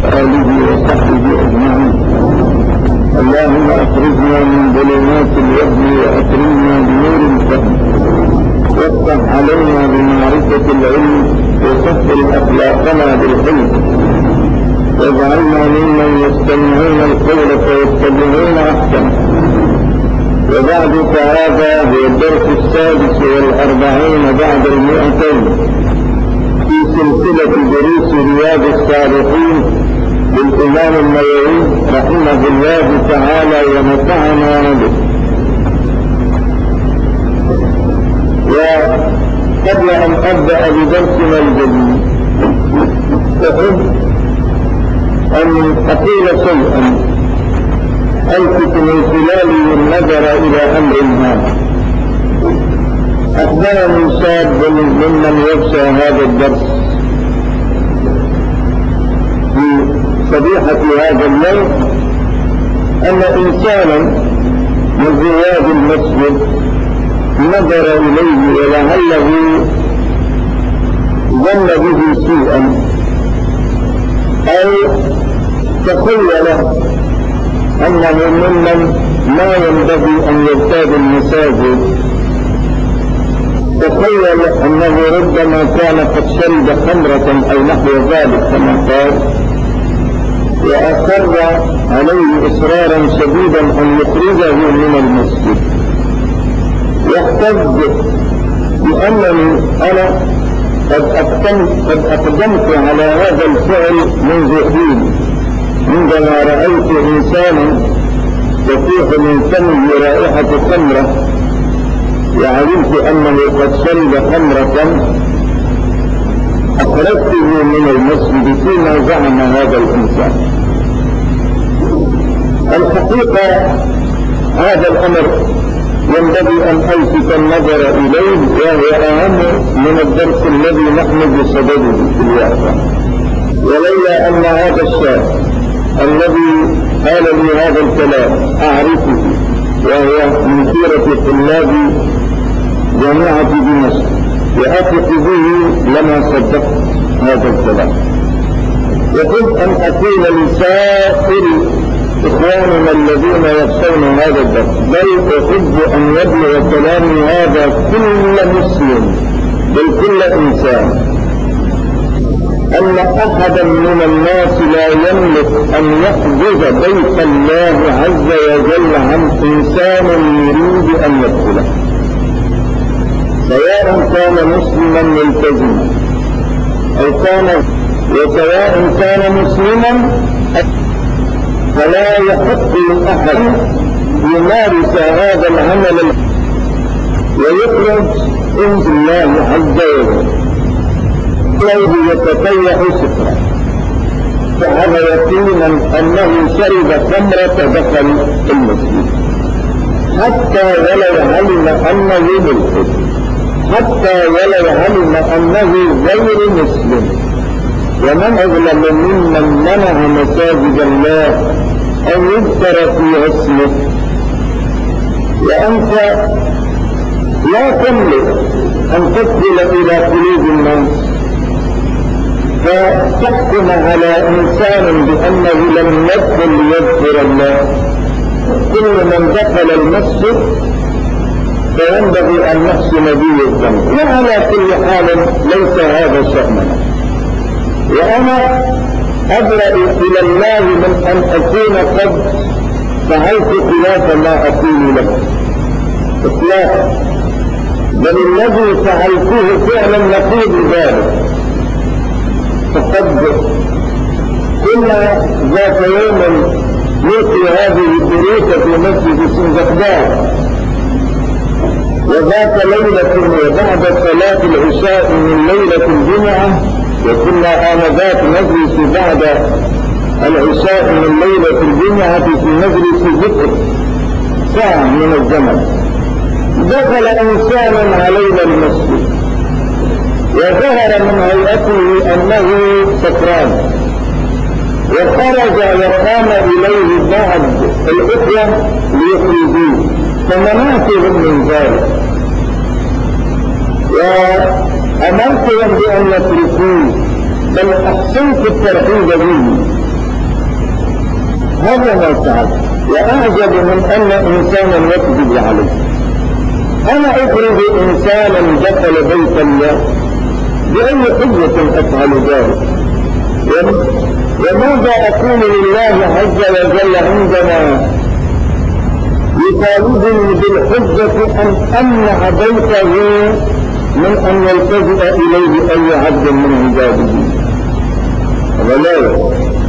آله وصحبه أجمعين. اللهم أخرجنا من ظلمات الوهم وأكرمنا بنور الفهم، وافتح علينا بمعرفة العلم، وسهل أخلاقنا بالحلم، واجعلنا ممن يستمعون القول فيتبعون أحسنه. وبعد، فهذا هو الدرس 46 بعد 200 في سلسلة دروس رياض الصالحين للإمام النووي رحمه الله تعالى ونفعنا به. وقبل أن أبدأ بدرسنا الجديد أحب أن أقول شيئا ألفت من خلاله النظر إلى أمر هام. أخبرني شاب ممن يخشى هذا الدرس في صبيحة هذا اليوم أن إنسانا من رواد المسجد نظر إليه ولعله ظن به سوءا أو تخيل أنه ممن لا ينبغي أن يرتاد المساجد. تخيل أنه ربما كان قد شرب خمرة أو نحو ذلك كما قال، وأصر عليه إصرارا شديدا أن يخرجه من المسجد. يحتج بأنني أنا قد أقدمت على هذا الفعل منذ حين، عندما رأيت إنسانا تفيح من فمه رائحة خمرة وعلمت أنه قد شرب خمرة، أخرجته من المسجد فيما زعم هذا الإنسان. الحقيقة هذا الأمر ينبغي أن ألفت النظر إليه، وهو أهم من الدرس الذي نحن بصدده في الواقع. ولولا أن هذا الشاب الذي قال لي هذا الكلام أعرفه، وهو من خيرة طلاب جامعة دمشق وأثق به، لما صدقت هذا الكلام. يحب أن أقول لسائر إخواننا الذين يخشون هذا الدرس، بل أحب أن يبلغ كلامي هذا كل مسلم، بل كل إنسان، أن أحدا من الناس لا يملك أن يحجز بيت الله عز وجل عن إنسان يريد أن يدخله، سواء كان مسلما ملتزما وسواء كان مسلما، فلا يحق لأحد يمارس هذا العمل ويخرج عند الله عز وجل الذي يتطيح سترا، فهذا يقينا أنه شرب خمرة دخل المسجد، حتى ولو علم أنه ملحد، حتى ولو علم أنه غير مسلم. ومن أظلم ممن منع مساجد الله أن يذكر فيها اسمه. وأنت لا تملك أن تدخل إلى قلوب الناس فتحكم على إنسان بأنه لم يدخل ليذكر الله. كل من دخل المسجد فينبغي أن نحسن به الذنب، وعلى كل حال ليس هذا شأننا. وأنا أبرأ إلى الله من أن أكون قد فعلت خلاف ما أقول لك إطلاقا، بل الذي فعلته فعلا نقيض ذلك. فقد كنا ذات يوم نلقي هذه الدروس في مسجد سنغافورة، وذات ليلة وبعد صلاة العشاء من ليلة الجمعة، وكنا آنذاك نجلس بعد العشاء من ليلة الجمعة في مجلس ذكر ساعة من الزمن. دخل إنسان علينا المسجد وظهر من هيئته أنه سكران، وخرج وقام إليه بعض الإخوة ليخرجوه، فمنعتهم من ذلك وأمرتهم بأن يتركوه، بل أحسنت الترحيب به هذا ما فعل. وأعجب من أن إنسانا يكذب عليه. أنا أخرج إنسانا دخل بيت الله بأي حجة أفعل ذلك؟ وماذا أقول لله عز وجل عندما يطالبني بالحجة أن أمنع بيته من أن يلتجئ إليه أي عبد من عباده؟ ولا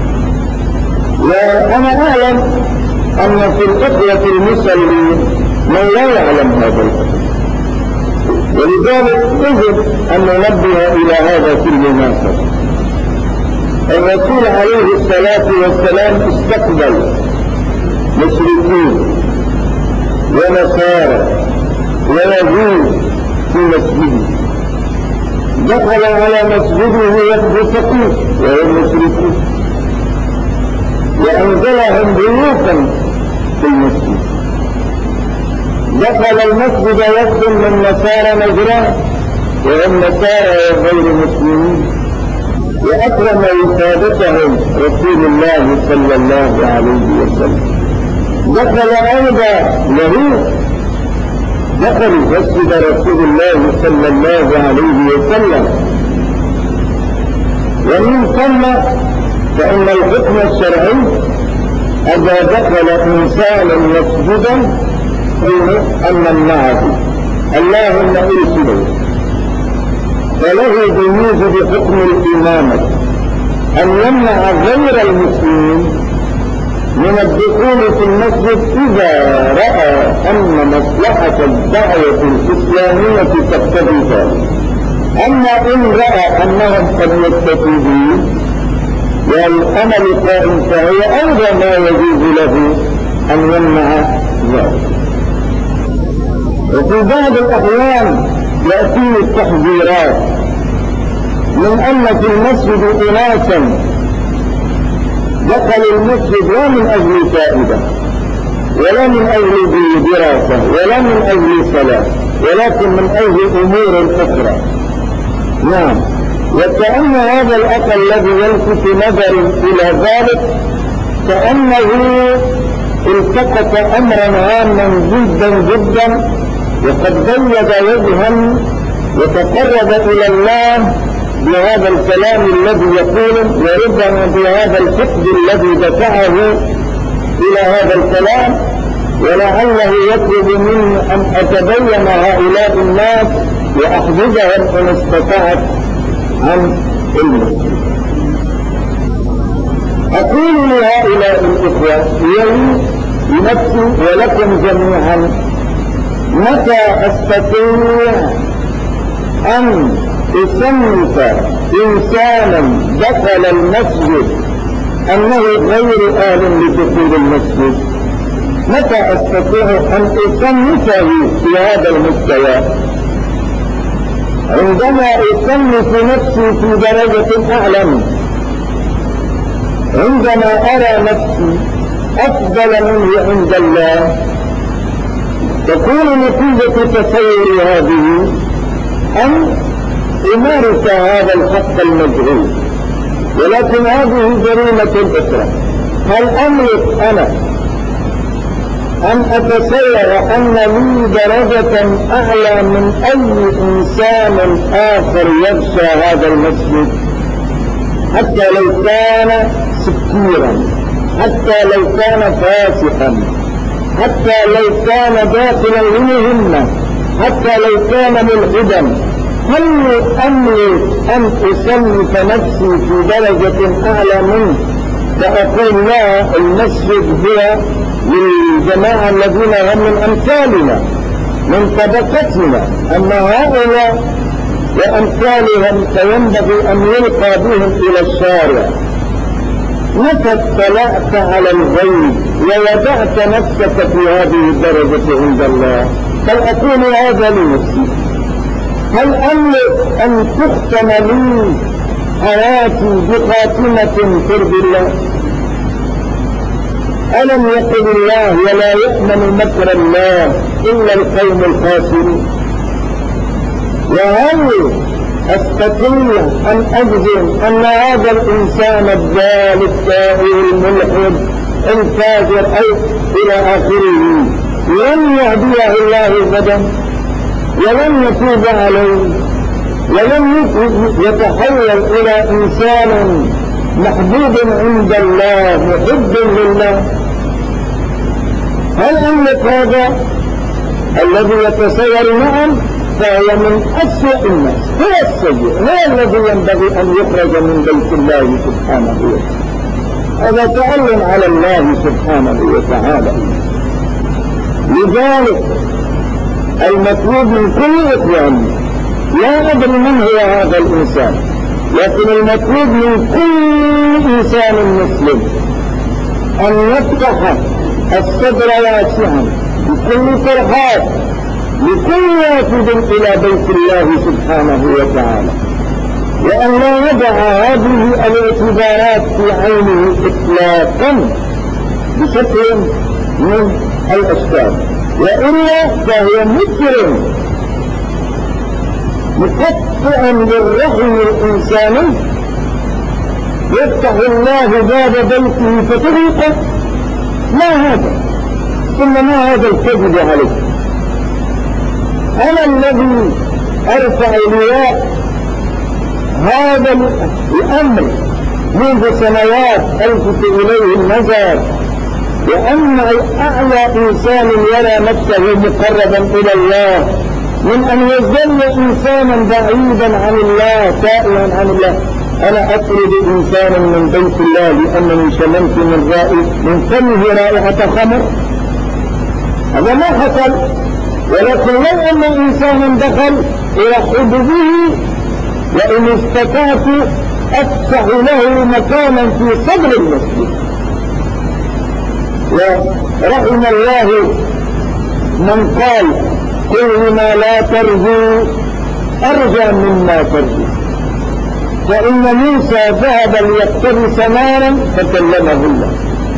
وأنا أعلم أن في الإخوة المسلمين من لا يعلم هذا الأمر، ولذلك يجب أن ننبه إلى هذا في المناسبة. الرسول عليه الصلاة والسلام استقبل مشركين ونصارى ويهود في مسجده، دخل على مسجده يبدو فقير وهم مشركون، وأنزلهم ضيوفا في المسجد. دخل المسجد وفد من نصارى نجران وهم نصارى وغير مسلمين، وأكرم وسادتهم رسول الله صلى الله عليه وسلم. دخل أيضا يهود، دخلوا مسجد رسول الله صلى الله عليه وسلم. ومن ثم فإن الحكم الشرعي إذا دخل إنسان مسجدا أن نمنعه، اللهم ارسله، فله بموجب حكم الإمامة أن يمنع غير المسلمين من الدخول في المسجد إذا رأى أن مصلحة الدعوة الإسلامية تقتضي ذلك. أما إن رأى أنهم قد يستفيدون والأمل قائم فهو أيضا ما يجوز له أن يمنع ذلك. وفي بعض الأحيان يأتي التحذيرات من أن في المسجد أناسا دخل المسجد لا من أجل فائدة ولا من أجل دراسة ولا من أجل صلاة، ولكن من أجل أمور أخرى. نعم، وكأن هذا الأخ الذي يلفت نظر إلى ذلك كأنه التقط أمرا هاما جدا جدا، وقد بيض وجها وتقرب إلى الله بهذا الكلام الذي يقوله، وربما بهذا الفقد الذي دفعه إلى هذا الكلام، ولعله يطلب مني أن أتبين هؤلاء الناس وأحجزهم إن استطعت عن علمه. أقول لهؤلاء الإخوة لي لنفسي ولكم جميعا: متى أستطيع أن أصنف إنسانا دخل المسجد أنه غير آل لدخول المسجد؟ متى أستطيع أن أصنفه في هذا المستوى؟ عندما أصنف نفسي في درجة أعلى، عندما أرى نفسي أفضل منه عند الله، تكون نتيجة تصور هذه أن أمارس هذا الحق المجهول. ولكن هذه جريمة أخرى. هل أملك أنا أن أتصور أن لي درجة أعلى من أي إنسان آخر يغشى هذا المسجد، حتى لو كان سكيرا، حتى لو كان فاسقا، حتى لو كان داخلا لمهمة، حتى لو كان ملحدا؟ هل أملك أن أصنف نفسي في درجة أعلى منه فأقول لا، المسجد هو للجماعة الذين هم من أمثالنا من طبقتنا، أما هؤلاء وأمثالهم فينبغي أن يلقى بهم إلى الشارع؟ متى اطلعت على الغيب ووضعت نفسك في هذه الدرجة عند الله؟ هل أقول هذا لنفسي؟ هل أملك أن تختم لي حياتي بخاتمة ترضي الله؟ ألم يقل الله: ولا يأمن مكر الله إلا القوم الخاسرون؟ وهل أستطيع أن أجزم أن هذا الإنسان الضال السائل الملحد الفاجر أو إلى آخره لن يهديه الله غدا ولن يتوب عليه ولن يتحول إلى إنسان محبوب عند الله محب لله. هل أملك هذا الذي يتصور؟ نعم، فهو من أسوأ الناس، هو السيء، هو الذي ينبغي أن يخرج من بيت الله سبحانه وتعالى. هذا تعلم على الله سبحانه وتعالى. لذلك المطلوب من كل إخوان، لا أدري من هو هذا الإنسان، لكن المطلوب من كل إنسان مسلم أن يفتح الصدر واسعا بكل فرحات لكل وافد إلى بيت الله سبحانه وتعالى، وأن لا يدع هذه الاعتبارات في عينه إطلاقا بشكل من الأشكال، وإلا فهو مجرم مقطعا للرحم الإنساني يفتح الله باب بيته فتغلقه. ما هذا؟ ثم ما هذا الكذب عليه؟ أنا الذي أرفع لواء هذا الأمر منذ سنوات ألفت إليه النظر، وأن أعلى إنسان يرى نفسه مقربا إلى الله من أن يظل إنسانا بعيدا عن الله تائها عن الله. أنا أطلب إنسانا من بيت الله لأنني شممت من فمه رائحة خمر، هذا ما حصل، ولكن لو أن إنسانا دخل أرحب به، وإن استطعت أفتح له مكانا في صدر المسجد. ورحم الله من قال كل ما لا ترجو أرجى مما ترجو. فإن موسى ذهب ليقتبس نارا فكلمه الله.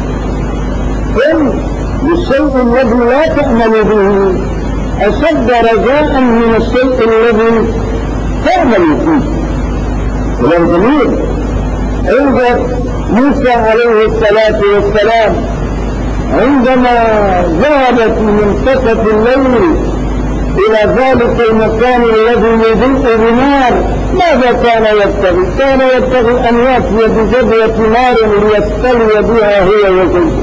للشيء الذي لا تأمل به أشد رجاء من الشيء الذي تأمل فيه. ولم جميل عند موسى عليه الصلاة والسلام عندما ذهب في منتصف الليل إلى ذلك المكان الذي يضيء بنار، ماذا كان يبتغي؟ كان يبتغي أن يأتي بجبهة نار ليستلي بها هو وزوجه،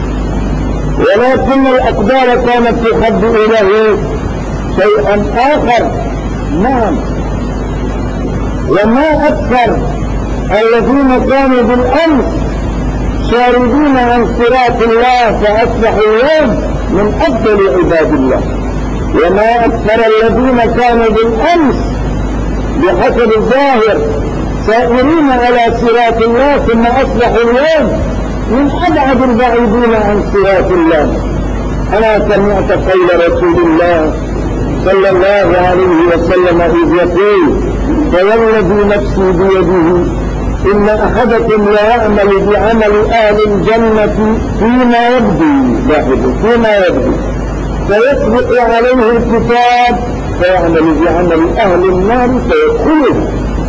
ولكن الأقدار كانت تخبئ له شيئا آخر. نعم، وما أكثر الذين كانوا بالأمس شاردين عن صراط الله فأصبحوا اليوم من أفضل عباد الله، وما أكثر الذين كانوا بالأمس بحسب الظاهر سائرين على صراط الله ثم أصبحوا اليوم من أبعد البعيدين عن صراط الله. أنا سمعت قول رسول الله صلى الله عليه وسلم إذ يقول فوالذي نفسي بيده إن أحدكم ليعمل بعمل أهل الجنة فيما يبدو، فيما يبدو، فيسبق عليه الكتاب فيعمل بعمل أهل النار فيدخلها.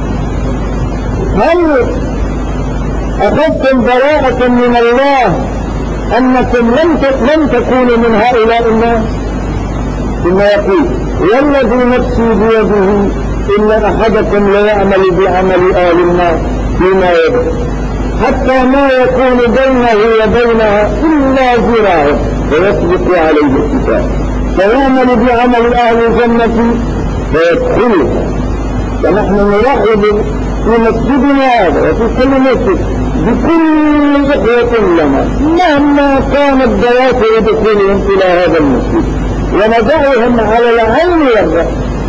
هل أخذتم براءة من الله أنكم لم تكونوا من هؤلاء الناس؟ ثم يقول والذي نفسي بيده إن أحدكم ليعمل بعمل أهل النار فيما يبدو حتى ما يكون بينه وبينها إلا ذراع فيسبق عليه الكتاب فيعمل بعمل أهل الجنة فيدخلها. ونحن نرحب في مسجدنا هذا وفي كل مسجد بكل إخوة لنا مهما كانت دوافع دخولهم إلى هذا المسجد، وندعوهم على العين والرأس،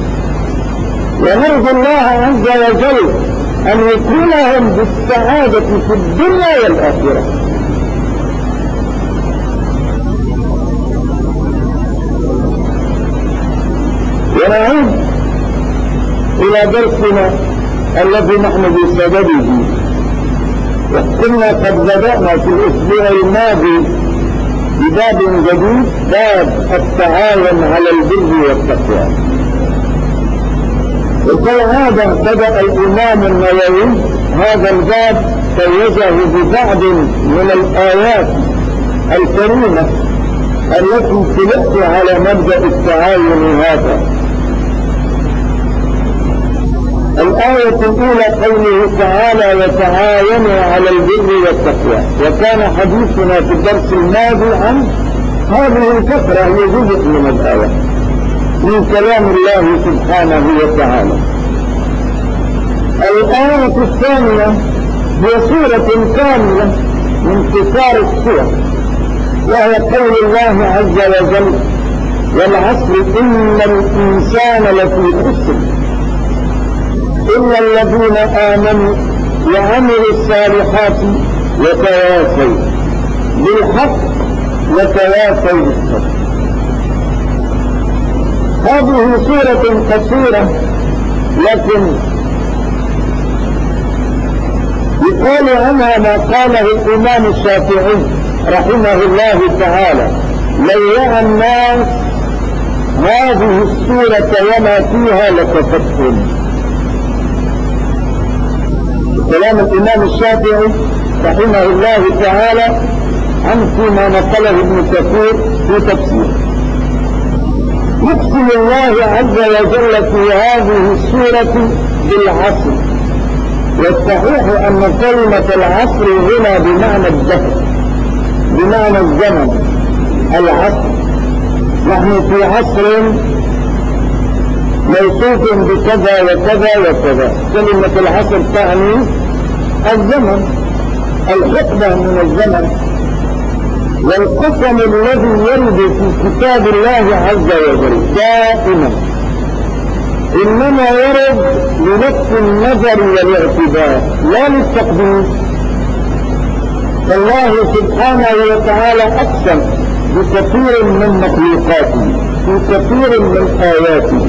ونرجو الله عز وجل أن يكونهم بالسعادة في الدنيا والآخرة. ونعود إلى درسنا الذي نحن بصدده، وكنا قد بدأنا في الأسبوع الماضي بباب جديد، باب التعاون على البر والتقوى. وكالعادة بدأ الإمام النووي هذا الباب توجه ببعض من الآيات الكريمة التي خلقت على مبدأ التعاون هذا. الآية الأولى قوله تعالى وتعاونوا على البر والتقوى، وكان حديثنا في الدرس الماضي عن هذه الفقرة هي جزء من الآية من كلام الله سبحانه وتعالى. الآية الثانية هي سورة كاملة من قصار السور، وهي قول الله عز وجل والعصر إن الإنسان لفي خسر إلا الذين آمنوا وعملوا الصالحات وتواصوا بالحق وتواصوا بالصبر. هذه سورة قصيرة لكن يقال عنها ما قاله الإمام الشافعي رحمه الله تعالى لو الناس هذه السورة وما فيها لكفتهم. كلام الإمام الشافعي رحمه الله تعالى عن فيما نقله ابن كثير في تفسيره. يقسم الله عز وجل في هذه السورة بالعصر، والصحيح أن كلمة العصر هنا بمعنى الدهر، بمعنى الزمن. العصر نحن في عصر موصوف بكذا وكذا وكذا. كلمة العصر تعني الزمن، الحقبة من الزمن. والقسم الذي يرد في كتاب الله عز وجل دائما إنما يرد لنفس النظر والاعتبار لا للتقدير. فالله سبحانه وتعالى أقسم بكثير من مخلوقاته في كثير من آياته،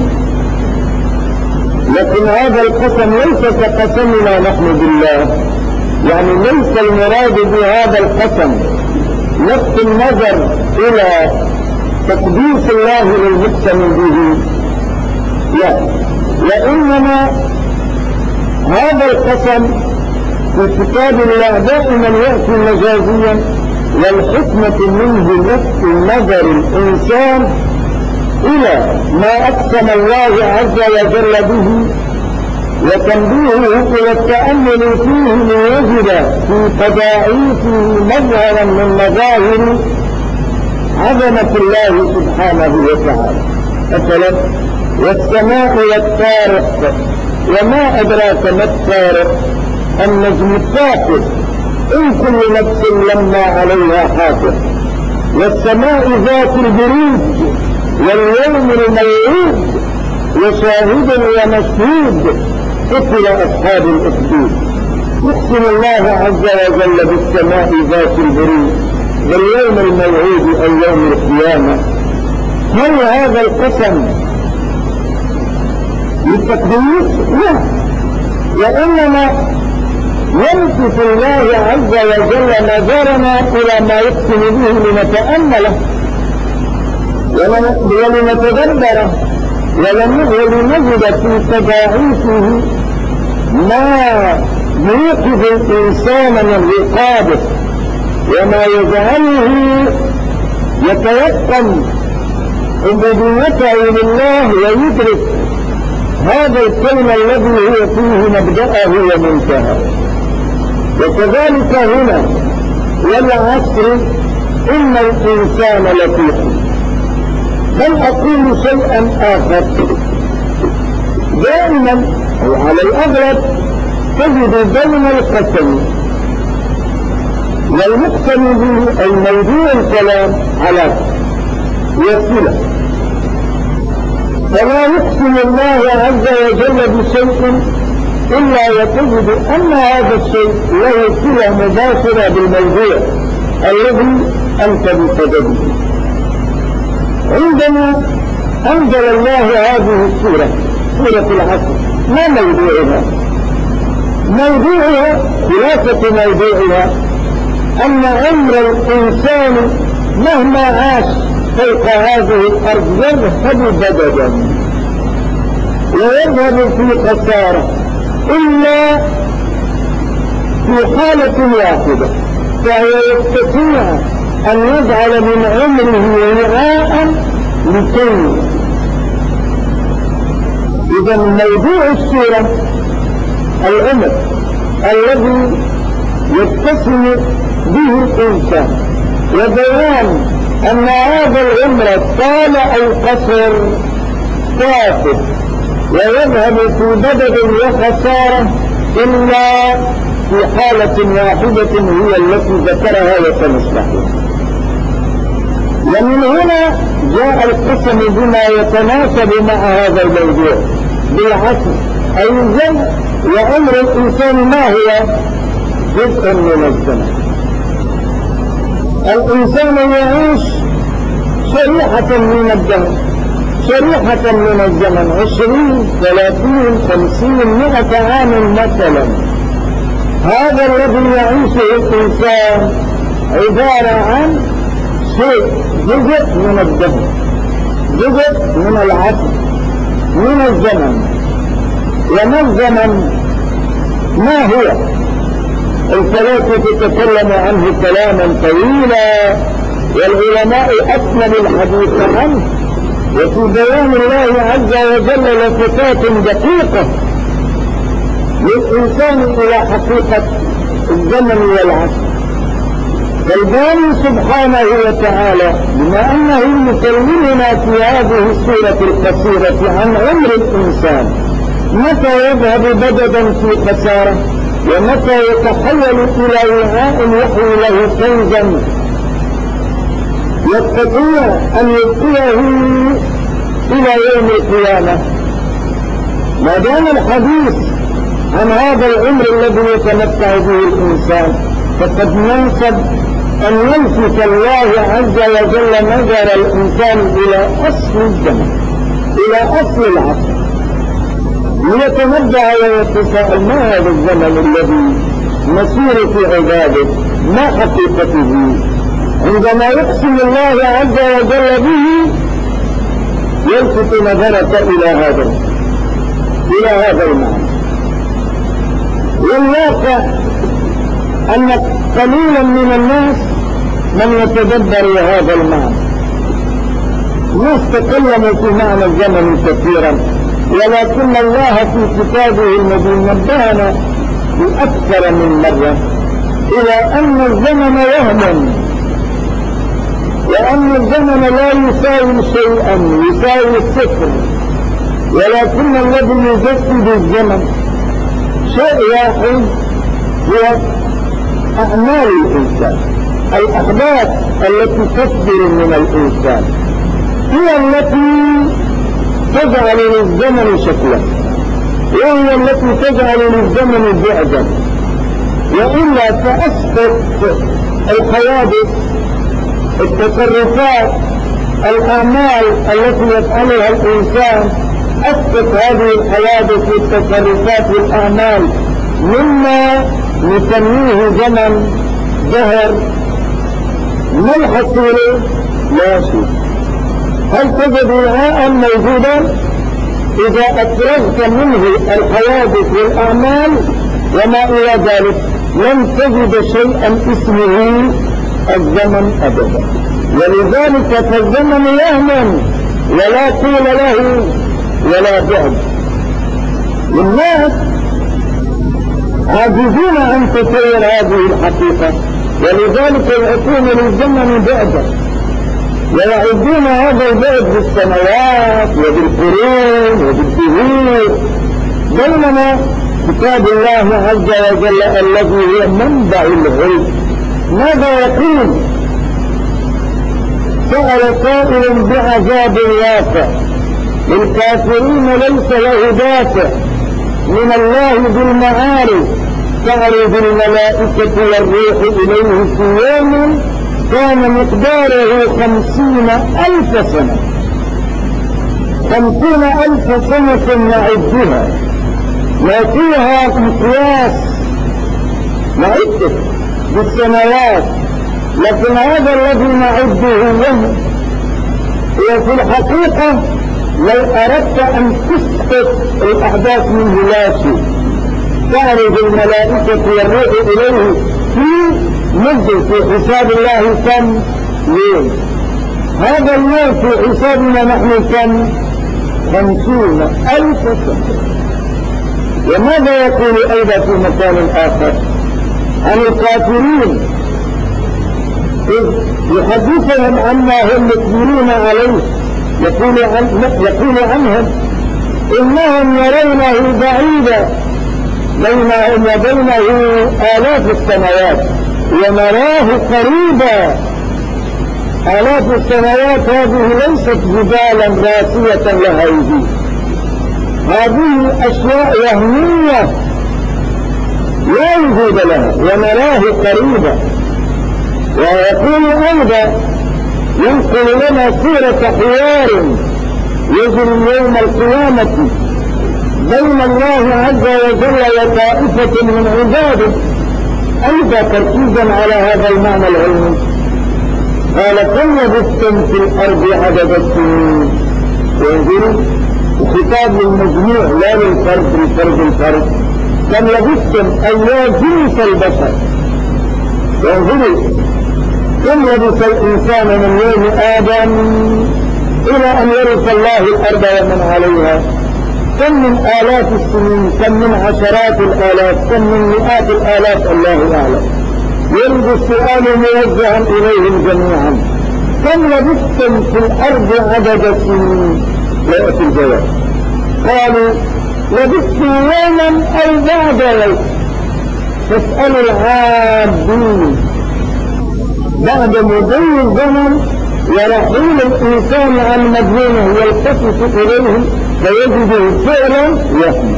لكن هذا القسم ليس كقسمنا نحن بالله، يعني ليس المراد بهذا القسم نفس النظر إلى تقديس الله للمقسم به، لا، وإنما هذا القسم في كتاب الله دائما يأتي مجازيا، والحكمة منه نفس نظر الإنسان إلى ما أقسم الله عز وجل به وتنبيهه إلى التأمل فيه ليجد في تضاعيفه مظهرا من مظاهر عظمة الله سبحانه وتعالى. مثلا والسماء والطارق، وما أدراك ما الطارق؟ النجم الثاقب، إن كل نفس لما عليها حافظ. والسماء ذات البروج واليوم الموعود وشاهد ومشهود قتل أصحاب الأخدود. يقسم الله عز وجل بالسماء ذات البروج واليوم الموعود أي يوم القيامة. هل هذا القسم للتقديس؟ لا، وإنما يمسك الله عز وجل نظرنا إلى ما يقسم به لنتأمله ولنتدبره ولنجد في تضاعيفه ما يوقظ الإنسان من رقابه وما يجعله يتيقن عبوديته لله ويدرك هذا الكون الذي هو فيه مبدأه ومنتهى. وكذلك هنا والعصر إن الإنسان لفي خسر. بل أقول شيئا آخر، دائما أو على الأغلب تجد بين القسم والمقسم به أي موضوع الكلام علاقة وصلة، فلا يقسم الله عز وجل بشيء إلا وتجد أن هذا الشيء له صلة مباشرة بالموضوع الذي أنت بصدده. عندما أنزل الله هذه السورة، سورة العصر، ما موضوعها؟ موضوعها خلاصة موضوعها أن عمر الإنسان مهما عاش فوق هذه الأرض يذهب بددا ويذهب في خسارة إلا في حالة واحدة، فهو يستطيع أن يجعل من عمره وعاء لكي. إذا موضوع السورة العمر الذي يتصل به الإنسان، وبيان أن هذا العمر طال أو قصر كافر ويذهب في بدد وخسارة إلا في حالة واحدة هي التي ذكرها وسنشرحها. ومن هنا جاء القسم بما يتناسب مع هذا الموضوع بالعصر، أي الزمن. وعمر الإنسان ما هو؟ جزء من الزمن. الإنسان يعيش شريحة من الدهر، شريحة من الزمن، 20 30 50 100 عام مثلا. هذا الذي يعيشه الإنسان عبارة عن شيء، جزء من الدهر، جزء من العصر، من الزمن. وما الزمن؟ ما هو؟ الفلاسفة تتكلم عنه كلاما طويلا، والعلماء أكملوا الحديث عنه، وفي بيان الله عز وجل لفتات دقيقة للإنسان إلى حقيقة الزمن والعصر. فالباري سبحانه وتعالى بما أنه يكلمنا في هذه السورة القصيرة عن عمر الإنسان، متى يذهب بددا في خسارة، ومتى يتحول إلى وعاء يحوي له كنزا يستطيع أن يبقيه إلى يوم القيامة. ما دام الحديث عن هذا العمر الذي يتمتع به الإنسان، فقد ينسب أن يلفت الله عز وجل نظر الإنسان إلى أصل الزمن، إلى أصل العصر، ليتنبه ويتساءل ما هذا الزمن الذي نسير في عباده، ما حقيقته. عندما يقسم الله عز وجل به يلفت نظرك إلى هذا المعنى. والواقع أن قليلا من الناس من يتدبر هذا المعنى. الناس تكلموا في معنى الزمن كثيرا، ولكن الله في كتابه المبين نبهنا بأكثر من مرة إلى أن الزمن وهم، وأن الزمن لا يساوي شيئا، يساوي الصفر، ولكن الذي يجسد الزمن شيء واحد هو أعمال الإنسان. الأحداث التي تصدر من الإنسان هي التي تجعل للزمن شكلا، وهي التي تجعل للزمن بعدا. وإلا فأسقط الحوادث، التصرفات، الأعمال التي يفعلها الإنسان، أسقط هذه الحوادث والتصرفات والأعمال مما نسميه زمن، دهر. ما الحصول؟ لا شيء. هل تجد وعاء موجودا؟ إذا أفرغت منه الحوادث والأعمال وما إلى ذلك لن تجد شيئا اسمه الزمن أبدا. ولذلك فالزمن وهم ولا طول له ولا بعد. الناس عاجزون عن تسير هذه الحقيقة، ولذلك يعطون للزمن بعدا، ويعدون هذا البعد بالسنوات وبالقرون وبالدهور، بينما كتاب الله عز وجل الذي هو منبع العلم ماذا يقول؟ سأل سائل بعذاب واقع للكافرين ليس له دافع من الله بالمعارف، تعرض الملائكة والروح إليه في يوم كان مقداره 50,000 سنة. 50,000 سنة نعدها، ما فيها مقياس نعده بالسنوات، لكن هذا الذي نعده له وفي الحقيقة لو أردت أن تسقط الأحداث منه لا شيء. تعرض الملائكة والروح إليه في مدة في حساب الله كم يوم. هذا اليوم في حسابنا نحن كم 50,000 سنة. وماذا يقول أيضا في مكان آخر عن الكافرين إذ يحدثهم عما هم يقبلون عليه؟ يقول عنهم إنهم يرونه بعيدا بينهم وبينه آلاف السنوات ونراه قريبا. آلاف السنوات هذه ليست جبالا راسية لها وجود، هذه أشياء وهمية لا وجود لها ونراه قريبا. ويقول أيضا ينقل لنا سورة حوار يجري يوم القيامة بين الله عز وجل وطائفة من عباده، أيضا تركيزا على هذا المعنى العلمي. قال كم لبثتم في الأرض عدد السنين؟ وانظروا خطاب للمجموع لا للفرد الفرد. كم لبثتم أيها جنس البشر. وانظروا كم لبث الإنسان من يوم آدم إلى أن يرث الله الأرض ومن عليها. كم من آلاف السنين، كم من عشرات الآلاف، كم من مئات الآلاف، الله أعلم. يرد السؤال موجها إليهم جميعا كم لبثتم في الأرض عدد السنين؟ لا يأتي الجواب. قالوا لبثت يوما أو بعد يوم. تسأل العابدين بعد مضي الزمن ورحيل الإنسان عن مدينه يلتفت إليه فيجده فعلا يحمي.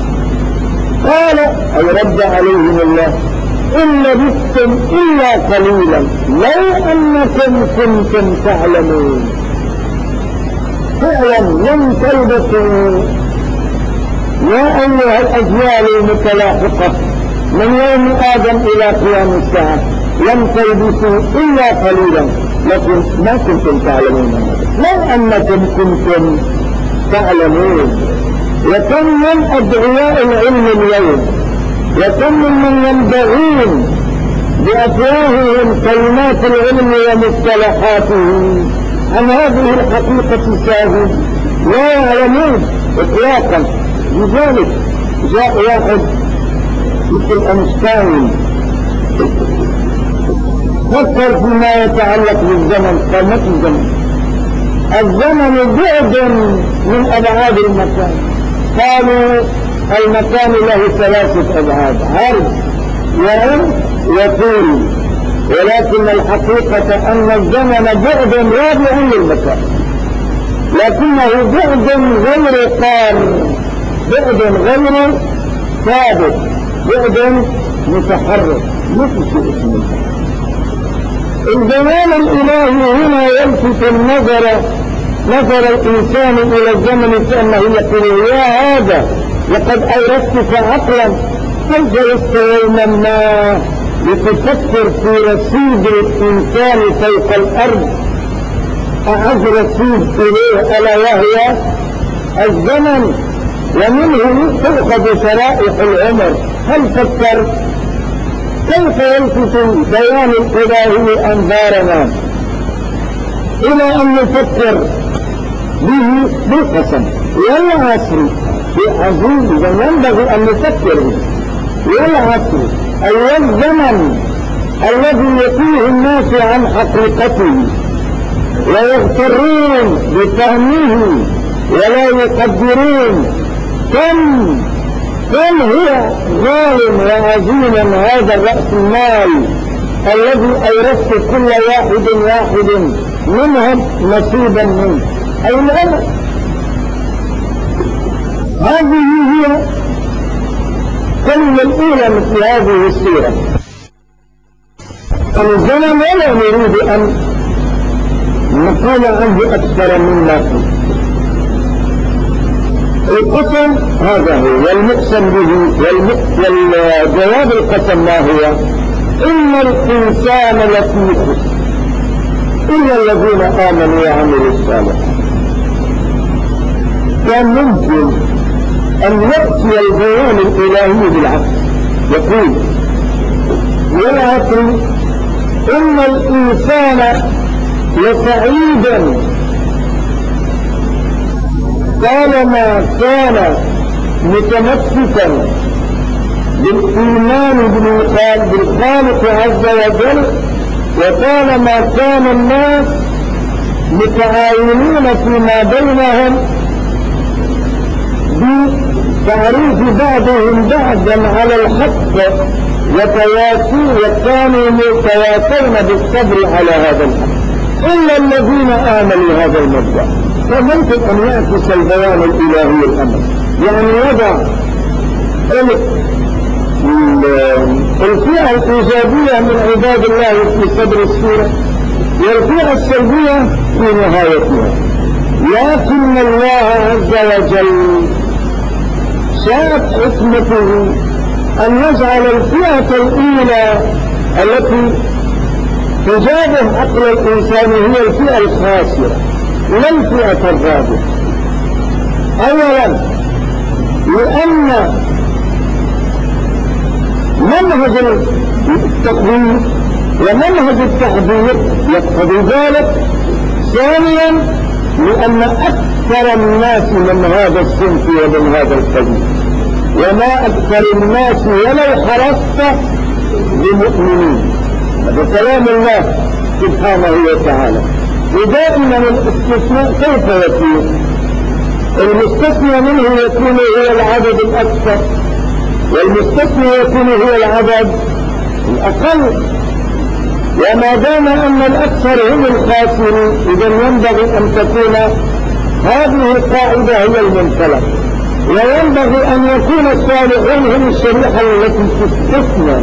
قال أي رد عليهم الله إن لبثتم إلا قليلا لو أنكم كنتم تعلمون. فعلا لم تلبثوا يا أيها الأجيال المتلاحقة من يوم آدم إلى قيام الساعة، لم تلبثوا إلا قليلا لكن ما كنتم تعلمون. لو أنكم كنتم تعلمون. وكم من أدعياء العلم اليوم وكم من ينبغون بأفواههم كلمات العلم ومصطلحاته عن هذه الحقيقة ساهوا لا يعلمون إطلاقا. لذلك جاء واحد مثل أينشتاين فكر فيما يتعلق بالزمن. قال ما في الزمن بعد من أبعاد المكان. قالوا المكان له 3 أبعاد، عرض وعمق وطول، ولكن الحقيقة أن الزمن بعد رابع للمكان، لكنه بعد غير قار، بعد غير ثابت، بعد متحرك مثل شيء اسمه. الجمال الإلهي هنا يلفت نظر الإنسان إلى الزمن كأنه يقول يا هذا لقد أورثتك عقلا، هل جلست يوما ما لتفكر في رصيد الإنسان فوق الأرض؟ أعز رصيد إليه ألا وهي الزمن، ومنه تؤخذ شرائح العمر. هل فكر كيف يلفت بيان الإلهي أنظارنا إلى أن نفكر به بالقسم والعصر؟ شيء عظيم إذا ينبغي أن نفكر به. والعصر أي الزمن الذي يتيه الناس عن حقيقته ويغترون بفهمه ولا يقدرون كم هو ظالم وعظيم هذا الرأس المال الذي أورثت كل واحد منهم نصيبا منه. أي الأمر هذه هي الكلمة الأولى مثل هذه السورة. الزمن ولا نريد أن نقول عنه أكثر مما فيه. القسم هذا هو، والمقسم به والجواب القسم ما هو؟ إن الإنسان لفي خسر إلا الذين آمنوا وعملوا الصالحات. كان ممكن أن يأتي البيان الإلهي بالعكس، يقول والعصر إن الإنسان لسعيدا طالما كان متمسكا بالإيمان بالخالق عز وجل، وطالما كان الناس متعاونين فيما بينهم بتعريف بعضهم بعضا على الحق وكانوا يتواصون بالصبر على هذا الحق، إلا الذين آمنوا هذا المبدأ. فممكن أن يعكس البيان الإلهي الأمر، يعني يضع الفئة الإيجابية من عباد الله في صدر السورة والفئة السلبية في نهايتها. لكن الله عز وجل شاءت حكمته أن يجعل الفئة الأولى التي تجابه عقل الإنسان هي الفئة الخاسرة لا الفئة الرابحة. أولا لأن منهج التقدير ومنهج التحذير يقتضي ذلك. ثانيا لأن أكثر الناس من هذا الصنف ومن هذا القبيل، وما أكثر الناس ولو حرصت بمؤمنين. هذا كلام الله سبحانه وتعالى. ودائما الاستثناء كيف يكون؟ المستثنى منه يكون هو العدد الأكثر، والمستثنى يكون هو العدد الأقل. وما دام أن الأكثر هم الخاسرين، إذا ينبغي أن تكون هذه القاعدة هي المنطلق، وينبغي أن يكون الصالحون هم الشريحة التي تستثنى.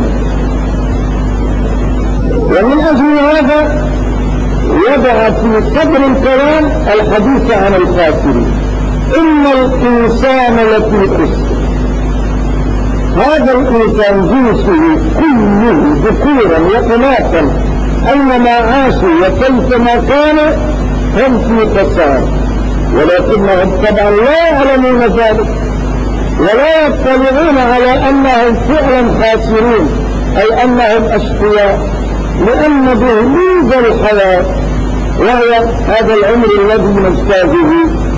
ومن أجل هذا وضع في صدر الكلام الحديث عن الخاسرين. إن الإنسان لفي خسر. هذا الإنسان جنسه كله ذكورا وإناثا أينما عاشوا وكيفما كانوا هم في خسار، ولكنهم طبعا لا يعلمون ذلك ولا يطلعون على أنهم فعلا خاسرين، أي أنهم أشقياء، لأن بهلوز الحياة وهي هذا العمر الذي نجتازه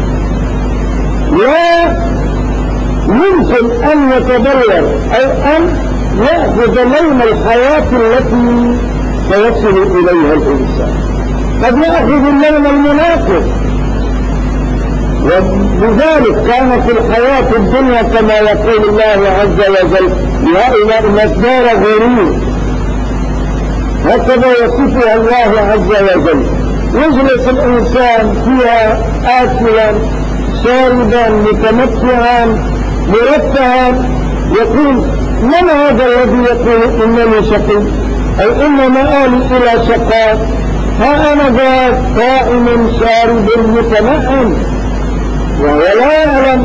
لا يمكن أن يتبلغ أو أن يأخذ لون الحياة التي سيصل إليها الإنسان. قد يأخذ اللون المناسب، ولذلك كانت الحياة الدنيا كما يقول الله عز وجل لهؤلاء مصدر غرور، هكذا يصفها الله عز وجل. يجلس الإنسان فيها آكلا شاربا متمتعا مرفها، يقول من هذا الذي يقول إنني شقي أو إن مآلي إلى شقاء؟ ها أنا ذا قائم شارب متنعم وهو لا يعلم.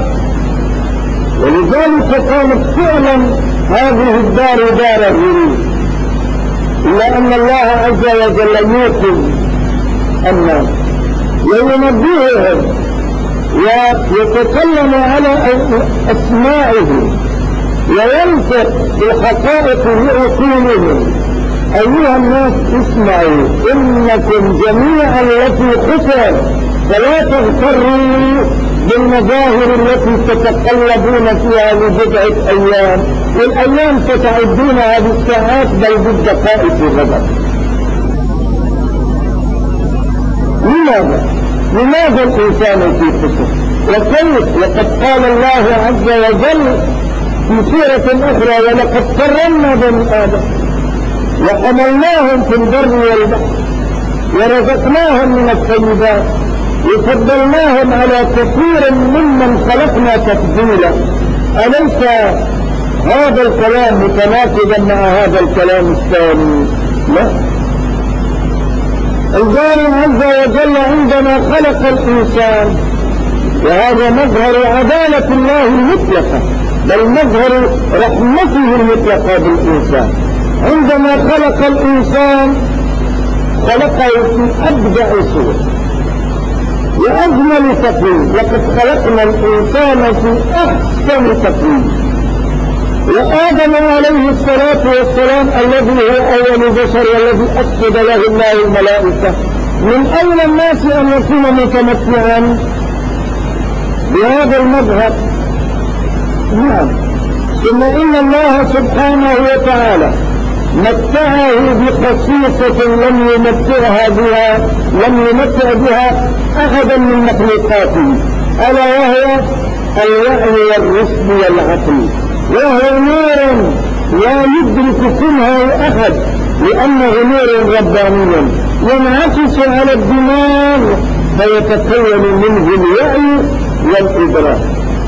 ولذلك كانت فعلا هذه الدار دار غرور، إلا أن الله عز وجل يوقظ الناس وينبههم ويتكلم على أسمائهم وينطق بالحقائق لعقولهم. أيها الناس اسمعوا إنكم جميعا لفي خسر، فلا تغتروا بالمظاهر التي تتقلبون فيها لبضعة أيام، والأيام تتعدونها بالساعات بل بالدقائق غدا. لماذا الإنسان في خسر؟ وكيف؟ وقد قال الله عز وجل في سورة أخرى ولقد كرمنا بني آدم وحملناهم في البر والبحر ورزقناهم من الطيبات وفضلناهم على كثير ممن خلقنا تفضيلا. أليس هذا الكلام متناقضا مع هذا الكلام الثاني؟ لا. الباري عز وجل عندما خلق الإنسان، وهذا مظهر عدالة الله المطلقة بل مظهر رحمته المطلقة بالإنسان، عندما خلق الإنسان خلقه في أبدع صورة وأجمل تقويم. لقد خلقنا الإنسان في أحسن تقويم. وآدم عليه الصلاة والسلام الذي هو أول بشر والذي أسجد له الله الملائكة، من أولى الناس أن يكون متمتعا بهذا المذهب. نعم. ثم إن الله سبحانه وتعالى متعه بخصيصة لم يمتع بها أحدا من مخلوقاته، ألا وهو الوعي والرشد والعقل، وهو نور لا يدرك كنهه أحد، لأنه نور رباني ينعكس على الدماغ فيتكون منه الوعي والإدراك.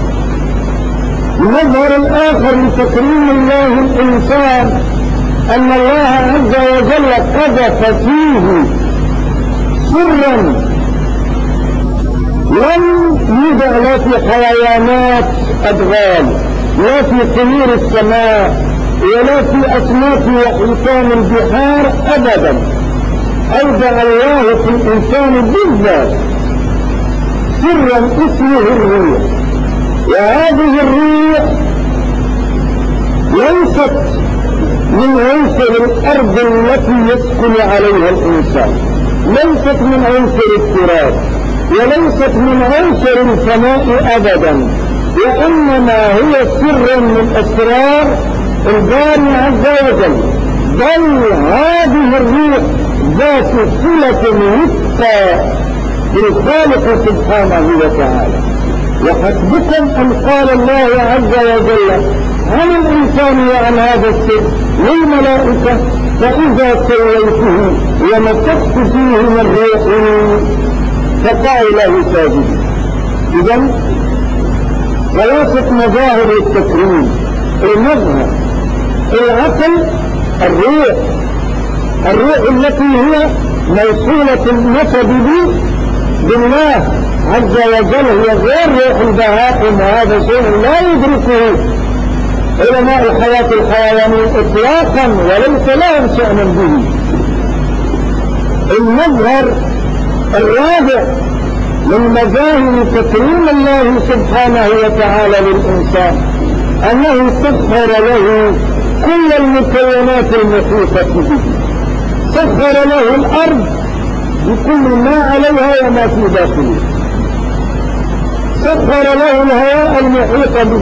المظهر الآخر لتكريم الله الإنسان أن الله عز وجل قذف فيه سرا لم يوضع لا في حيوانات أدغال، لا في طيور السماء، ولا في أسماك وحيتان البحار أبدا. أودع الله في الإنسان بالذات سرا اسمه الروح، وهذه الروح ليست من عنصر الأرض التي يسكن عليها الإنسان، ليست من عنصر التراب، وليست من عنصر السماء أبدا، وإنما هي سر من أسرار الباري عز وجل. بل هذه الروح ذات صلة وثقى بالخالق سبحانه وتعالى. وحسبكم أن قال الله عز وجل عن الإنسان وعن هذا السر للملائكة فإذا سويته ونفخت فيه من روحي فقعوا له ساجدين. إذن ثلاثة مظاهر التكريم: المظهر، العقل، الروح التي هي موصولة النسب بالله عز وجل، هي غير روح البهائم، وهذا شيء لا يدركه علماء الحياة الحيوانية إطلاقا وليس لهم شأن به. المظهر الرابع من مظاهر تكريم الله سبحانه وتعالى للإنسان أنه سخر له كل المكونات المحيطة به، سخر له الأرض بكل ما عليها وما في داخلها، سخر له الهواء المحيط به،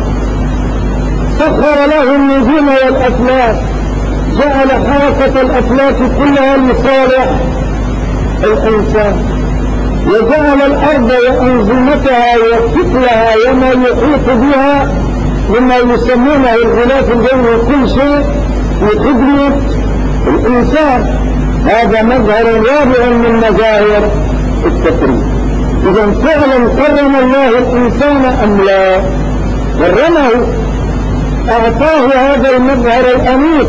سخر له النجوم والأفلاك، جعل حركة الأفلاك كلها لصالح الإنسان، وجعل الأرض وأنظمتها وثقلها وما يحيط بها مما يسمونه الغلاف الجوي كل شيء في خدمة الإنسان. هذا مظهر رابع من مظاهر التكريم. إذا فعلا كرم الله الإنسان أم لا؟ كرمه، أعطاه هذا المظهر الأنيق،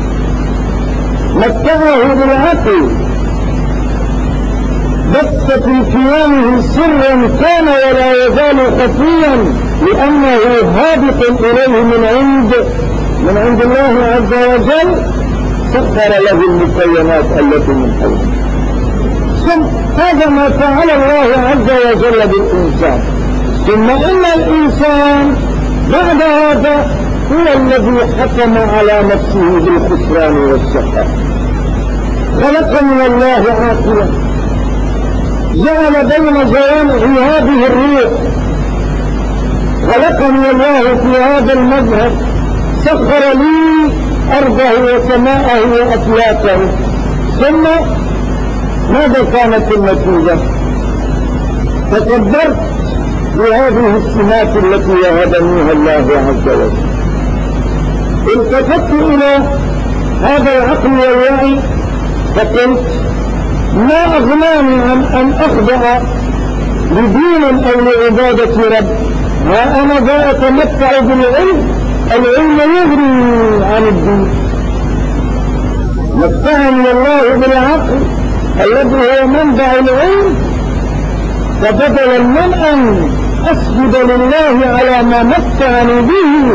متعه بالعقل، بث في كيانه سرا كان ولا يزال خفيا لأنه هابط إليه من عند الله عز وجل، سخر له المكونات التي من حوله. هذا ما فعل الله عز وجل بالإنسان. ثم إن الإنسان بعد هذا هو الذي حكم على نفسه بالخسران والشقاء. خلقني الله عاقلا، جعل بين جوانحي هذه الروح، خلقني الله في هذا المذهب، سخر لي أرضه وسماءه وأفلاكه. ثم ماذا كانت النتيجة؟ تكبرت بهذه السمات التي وهبنيها الله عز وجل. التفت إلى هذا العقل والوعي فقلت ما أغناني عن أن أخضع لدين أو لعبادة رب، ها أنا ذا أتمتع بالعلم، العلم يغني عن الدين. متعني الله بالعقل الذي هو منبع العلم، فبدلا من أن أسجد لله على ما متعني به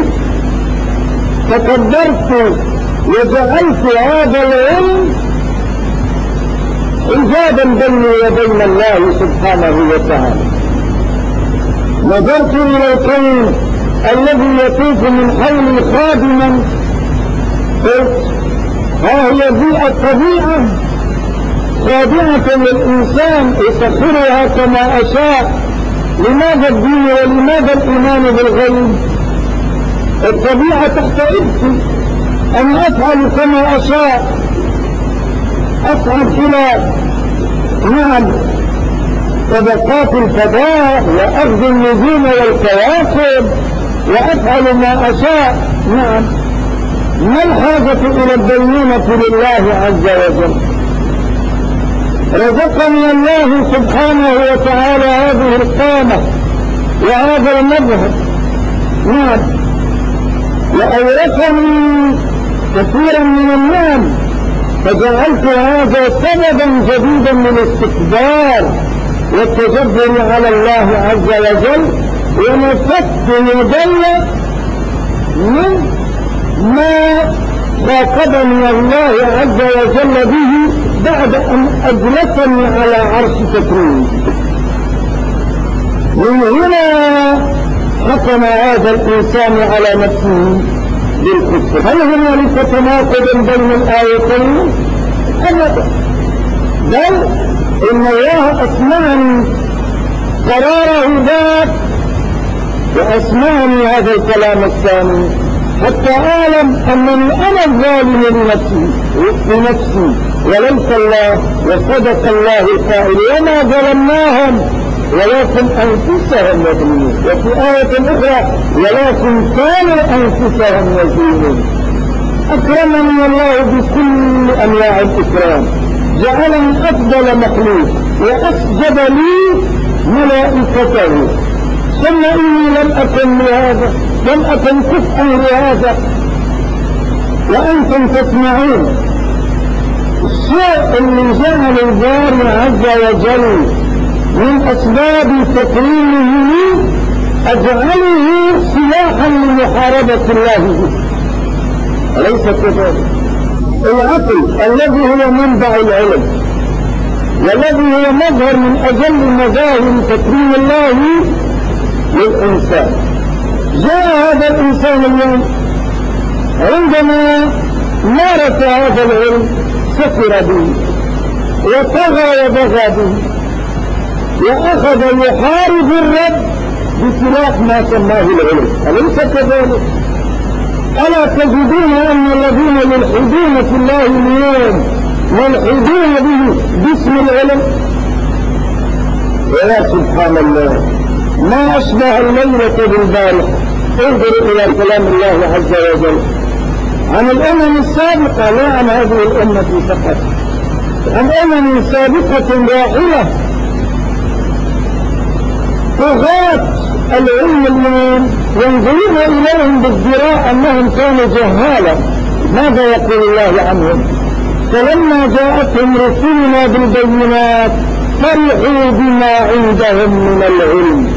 تكبرت وجعلت هذا العلم حجابا بيني وبين الله سبحانه وتعالى. نظرت إلى الكون الذي يطوف من حول خادما، قلت ها هي بيئة طبيعة خاضعة للإنسان يسخرها كما أشاء. لماذا الدين ولماذا الإيمان بالغيب؟ الطبيعة تحت إبتي أن أفعل كما أشاء، أصعد إلى طبقات الفضاء وأخذ النجوم والكواكب وأفعل ما أشاء. ما الحاجة إلى الدينونة لله عز وجل؟ رزقني الله سبحانه وتعالى هذه القامة وهذا المذهب، وأورثني كثيرا من المال، فجعلت هذا سببا جديدا للاستكبار والتجبر على الله عز وجل، ونفدت يدي من ما خاطبني الله عز وجل به بعد أن أجلسني على عرش تكريمه. من هنا حكم هذا الإنسان على نفسه بالكفر. هل هنالك تناقض بين الآيتين؟ أبدا، بل إن الله أسمعني قراره ذات وأسمعني هذا الكلام الثاني حتى أعلم أنني أنا الظالم لنفسي وليس الله، وصدق الله القائل وما ظلمناهم ولكن أنفسهم يظلمون، وفي آية أخرى ولكن كانوا أنفسهم يظلمون. أكرمني الله بكل أنواع الإكرام، جعلني أفضل مخلوق وأسجد لي ملائكته، ثم إني لم أكن لهذا، لم أكن كفءا لهذا، وأنتم تسمعون. الشيء اللي جعل الباري عز وجل من أسباب تكريمه أجعله سلاحا لمحاربة الله به، أليس كذلك؟ العقل الذي هو منبع العلم والذي هو مظهر من أجل مظاهر تكريم الله للإنسان، جاء هذا الإنسان اليوم عندما مارس هذا العلم سكر به وطغى وبغى به، وأخذ يحارب الرب بسلاح ما سماه العلم، أليس كذلك؟ ألا تجدون أن الذين يلحدون في الله اليوم يلحدون به باسم العلم؟ ويا سبحان الله، ما أشبه الليلة بالبارحة. انظروا إلى كلام الله عز وجل عن الأمم السابقة، لا عن هذه الأمة فقط، عن أمم سابقة راحلة طغاة العلم اليوم ينظرون إليهم بالذراع أنهم كانوا جهالا. ماذا يقول الله عنهم؟ فلما جاءتهم رسلنا بالبينات فرحوا بما عندهم من العلم،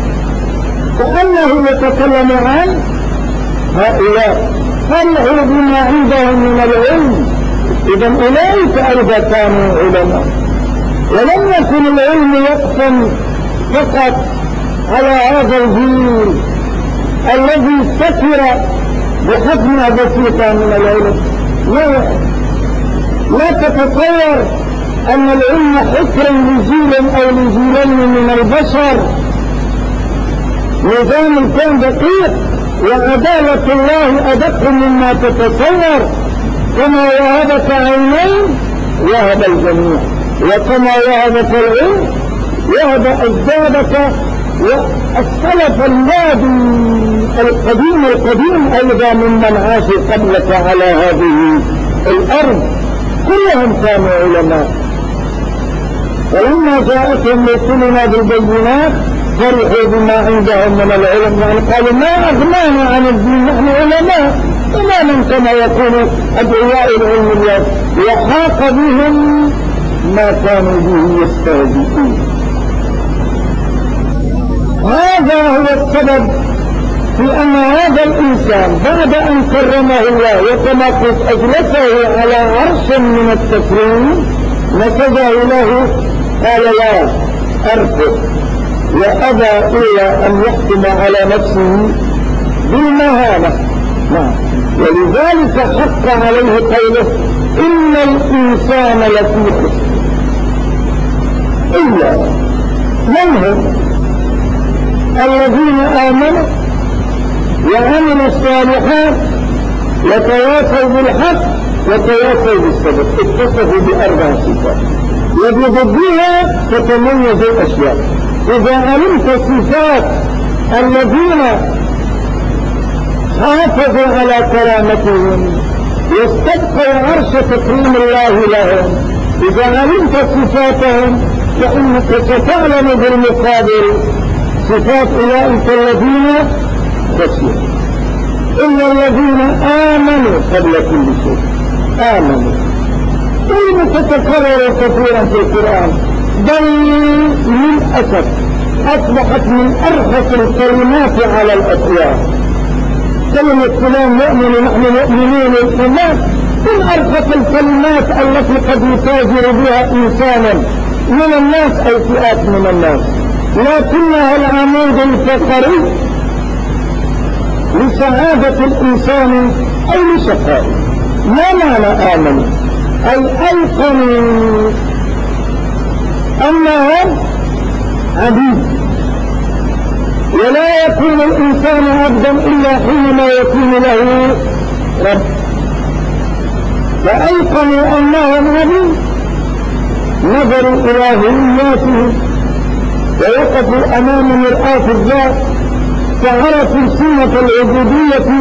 كأنه يتكلم عن هؤلاء، فرحوا بما عندهم من العلم. إذا أولئك أيضا كانوا علماء، ولم يكن العلم يقسم فقط على هذا الجيل الذي سكر بحجم بسيطة من العلم. لا تتصور أن العلم حكر لجيل أو لجيلين من البشر. نظام الكون دقيق وعدالة الله أدق مما تتصور. كما وهبك عينين وهب الجميع، وكما وهبك العلم وهب أجدادك والسلف الماضي القديم أيضا ممن عاش قبلك على هذه الأرض، كلهم كانوا علماء. ولما جاءتهم رسلنا بالبينات فرحوا بما عندهم من العلم، يعني قالوا ما أغنانا عن الدين، نحن علماء تماما كما يقول أدعياء العلم اليوم، وحاق بهم ما كانوا به يستهزئون. هذا هو السبب في أن هذا الإنسان بعد أن كرمه الله وتمكن أجلسه على عرش من التكريم نسبه له، قال لا أرفض، وأبى إلى أن يحكم على نفسه بالمهانة. ولذلك حق عليه قوله إن الإنسان لفي خسر إلا من هم الذين آمنوا وعملوا الصالحات وتواصوا بالحق وتواصوا بالصبر. اتصفوا بأربع صفات وبضدها تتميز الأشياء. إذا علمت صفات الذين حافظوا على كرامتهم واستبقوا عرش تكريم الله لهم، إذا علمت صفاتهم فإنك ستعلم بالمقابل صفات أولئك الذين خسروا. إلا الذين آمنوا قبل كل شيء. آمنوا كلمة تتكرر كثيرا في القرآن، بل للأسف أصبحت من أرخص الكلمات على الأطيار. كلمة فلان مؤمن ونحن مؤمنين الإيمان من أرخص الكلمات التي قد يتاجر بها إنسانا من الناس أو فئات من الناس، لكنها العمود الفقري لسعادة الإنسان أو لشقائه. ما معنى آمن؟ أي أيقنوا أنهم عبيد، ولا يكون الإنسان عبدا إلا حينما يكون له رب. فأيقنوا أنهم عبيد، نظروا إلى هوياتهم ووقفوا أمام مرآة الذات فعرفوا سنة العبودية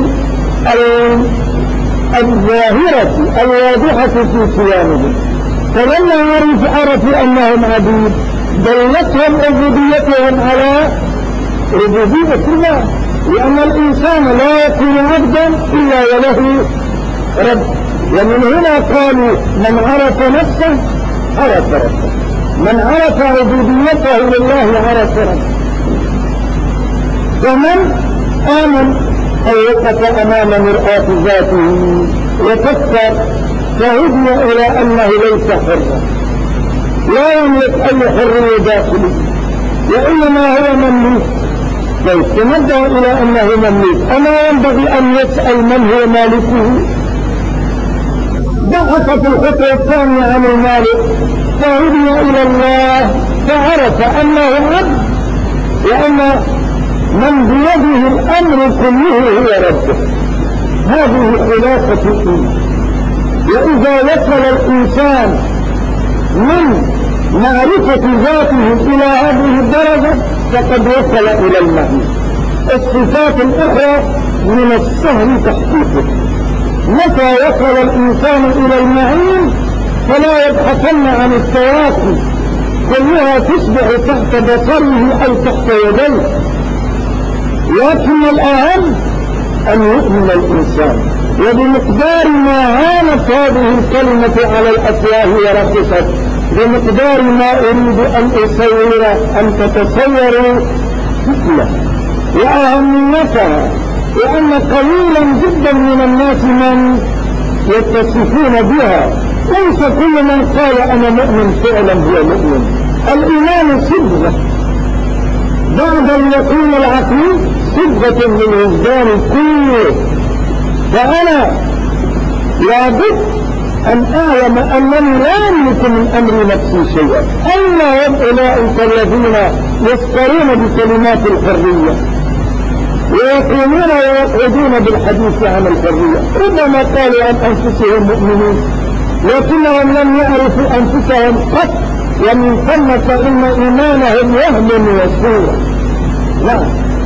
الظاهرة الواضحة في صيامهم. فلما عرفوا أنهم عبيد دلتهم عبوديتهم على ربوبية الله، لأن الإنسان لا يكون عبدا إلا وله رب. ومن هنا قالوا من عرف نفسه عرف ربه، من عرف عبوديته لله عرف ربه. ومن آمن أو وقف أمام مرآة ذاته وفكر فهدي إلى أنه ليس حرا، لا يملك أي حرية داخلي وإنما هو مملوك. فيتمدى إلى أنه مملوك، أما ينبغي أن يسأل من هو مالكه. بحث في الخطوة الثانية عن المالك فهدي إلى الله فعرف أنه عبد، وأن من بيده الأمر كله هو ربه. هذه خلاصة الدين. وإذا وصل الإنسان من معرفة ذاته إلى هذه الدرجة فقد وصل إلى المعنى. الصفات الأخرى من السهل تحقيقها. متى وصل الإنسان إلى المعين فلا يبحثن عن التواصل، كلها تصبح تحت بصره أو تحت يديه. لكن الأهم أن يؤمن الإنسان، وبمقدار ما هانت هذه الكلمة على الأفواه ورخصت، بمقدار ما أريد أن أصور أن تتصوروا فكرة وأهميتها، لأن قليلا جدا من الناس من يتصفون بها. ليس كل من قال أنا مؤمن فعلا هو مؤمن. الإيمان صبغة بعد اليقين العقلي، صبغة من وجدان كله. فأنا لابد أن أعلم أنني لا أملك من أمر نفسي شيئا. أين هم أولئك الذين يفترون بكلمات الحرية ويقومون ويقعدون بالحديث عن الحرية؟ ربما قالوا عن أنفسهم مؤمنين لكنهم لم يعرفوا أنفسهم قط، ومن ثم فإن إيمانهم وهم وصورة. لا،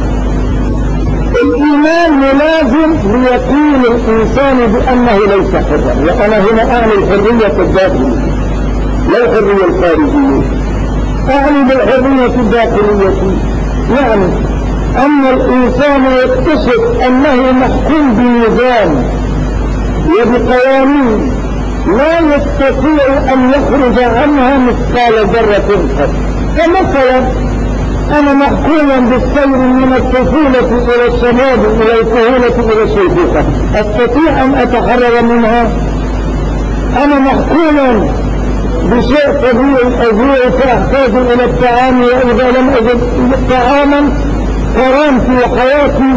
الإيمان ملازم ليقين الإنسان بأنه ليس حرا. وأنا هنا أعني الحرية الداخلية لا الحرية الخارجية. أعني بالحرية الداخلية يعني أن الإنسان يكتشف أنه محكوم بنظام وبقوانين لا يستطيع أن يخرج عنها مثقال ذرة قط. فمثلا أنا محكوما بالسير من الطفولة إلى الشباب إلى الكهولة إلى الشيخوخة، أستطيع أن أتحرر منها؟ أنا محكوما بشيء طبيعي أجوع فأحتاج إلى الطعام، وإذا لم أجد طعاما كرامتي وحياتي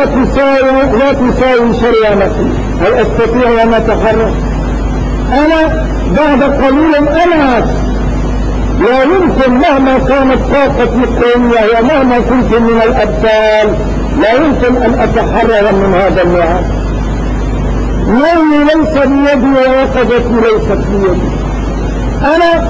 لا تساوي شريانتي، هل أستطيع أن أتحرك؟ أنا بعد قليل أنعس، لا يمكن مهما كانت طاقتي القوية ومهما كنت من الأبطال لا يمكن أن أتحرر من هذا النعم. نومي ليس بيدي ويقظتي ليست بيدي. أنا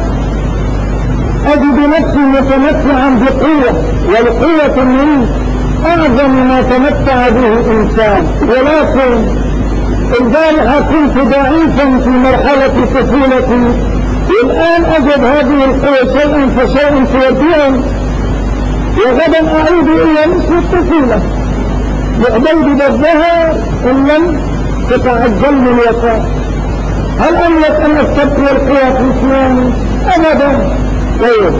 أجد نفسي متمتعا بقوة، والقوة من أعظم ما تمتع به الإنسان، ولكن البارحة كنت ضعيفا في مرحلة طفولتي، والآن أجد هذه القوة شيئا فشيئا توديهم، وغدا أعود إلى مثل الطفولة بأبيد الظهر إن لم تتعجلني الوفاة. هل أملك أن أستبقي القوة في ثيابي؟ أبدا. طيب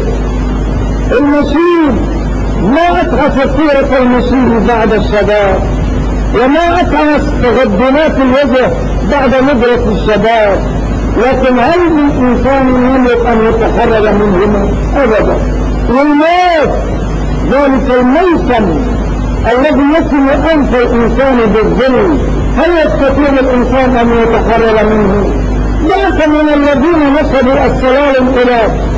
المشيب، ما أتعس سيرة المشيب بعد الشباب، وما أتعس تغضنات الوجه بعد مدرة الشباب، لكن هل من إنسان يملك أن يتحرر منهما؟ أبدا. والموت، ذلك الميتم الذي يسم أنف الإنسان بالظلم، هل يستطيع الإنسان أن يتحرر منه؟ ذاك من الذين نسبوا السلالم إلى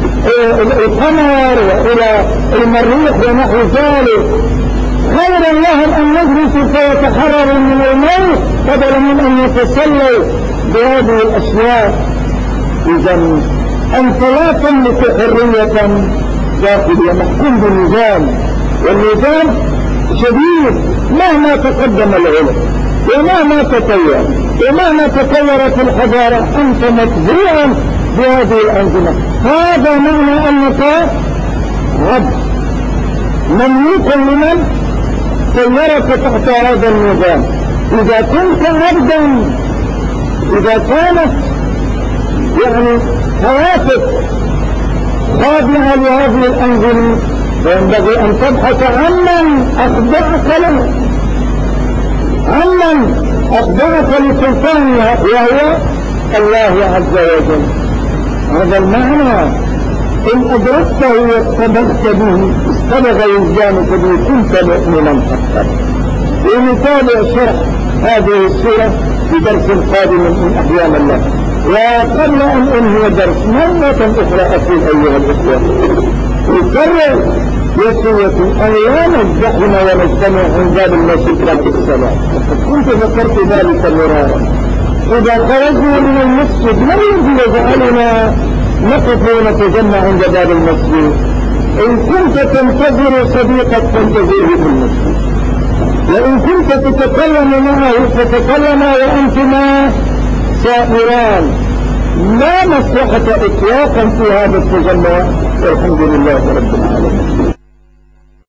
القمر وإلى المريخ ونحو ذلك، خيرا لهم أن يجلسوا فيتحرروا من الموت بدلا من أن يتسلوا بهذه الأشياء. إذا أنت لا تملك حرية داخلية، محكوم بنظام، والنظام شديد مهما تقدم العلم ومهما تطور ومهما تطورت الحضارة، أنت متبوع بهذه الأنظمة. هذا معنى أنك عبد مملوك لمن سيرك تحت هذا النظام. إذا كنت عبدا، إذا كانت يعني حياتك خاضعة لهذه الأنظمة، فينبغي أن تبحث عمن أخضعك له، عمن أخضعك لسلطانها، وهو الله عز وجل. هذا المعنى إن أدركته واستبغت به، استبغ وجدانك به، كنت مؤمنا حقا. ونتابع شرح هذه السورة في درس قادم من أحيان الله. وقبل أن أنهي درس مرة أخرى أقول أيها الإخوة، أكرر وصيتي أن لا نزدحم ونجتمع عند باب المسجد رب الصلاة، وقد كنت ذكرت ذلك مرارا. إذا خرجنا من المسجد لا يجب يجعلنا نقف ونتجمع عند باب المسجد. إن كنت تنتظر صديقك فانتظره في المسجد، وإن كنت تتكلم معه فتكلما وأنتما سائران. لا مصلحة إطلاقا في هذا التجمع، والحمد لله رب العالمين.